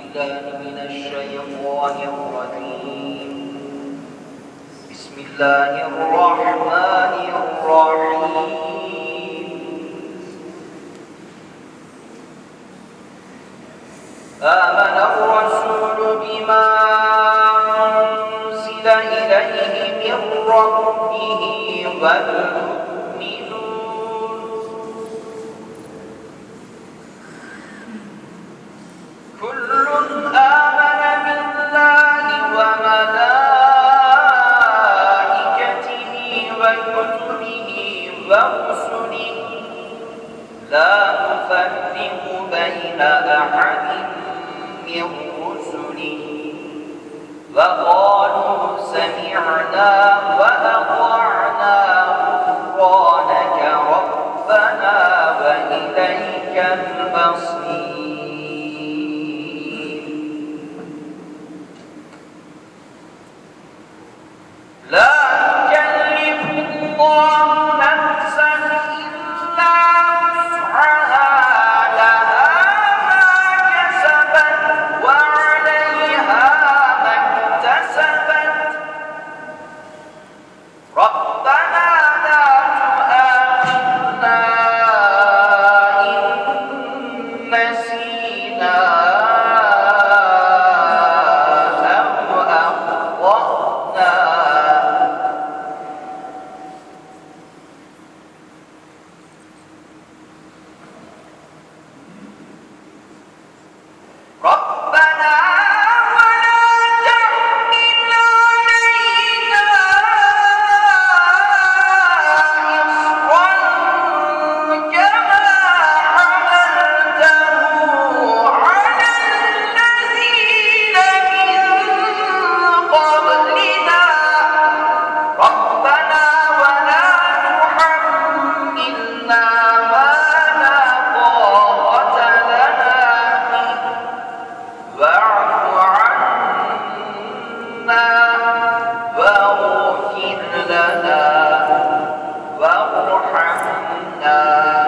بالله من الشيطان الرجيم. بسم الله الرحمن الرحيم. آمن الرسول بما أنزل إليه من ربه والمؤمنون كل آمن بالله وملائكته وكتبه ورسله لا نفرق بين أحد من رسله وقالوا سمعنا وأطعنا غفرانك ربنا وإليك المصير. لا يكلف الله نفسا إلا وسعها لها ما كسبت وعليها ما اكتسبت ربنا لا تؤاخذنا إن نسينا أو أخطأنا ربنا ولا تحمل علينا إصرا كما حملته على الذين من قبلنا ربنا ولا تحملنا ما لا طاقة لنا به واعف عنا واغفر لنا وارحمنا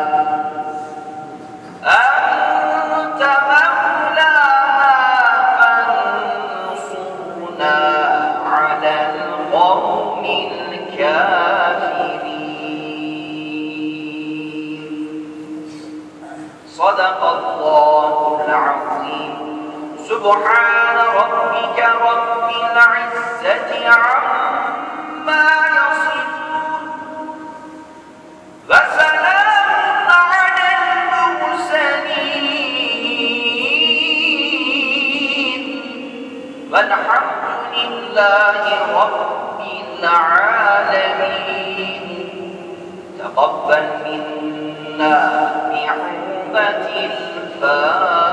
أنت مولانا فانصرنا على القوم الكافرين. صدق الله العظيم. سبحان ربك رب العزة عما يصفون وسلام على المرسلين والحمد لله رب العالمين. تقبل منا بحرمة الفاتحة.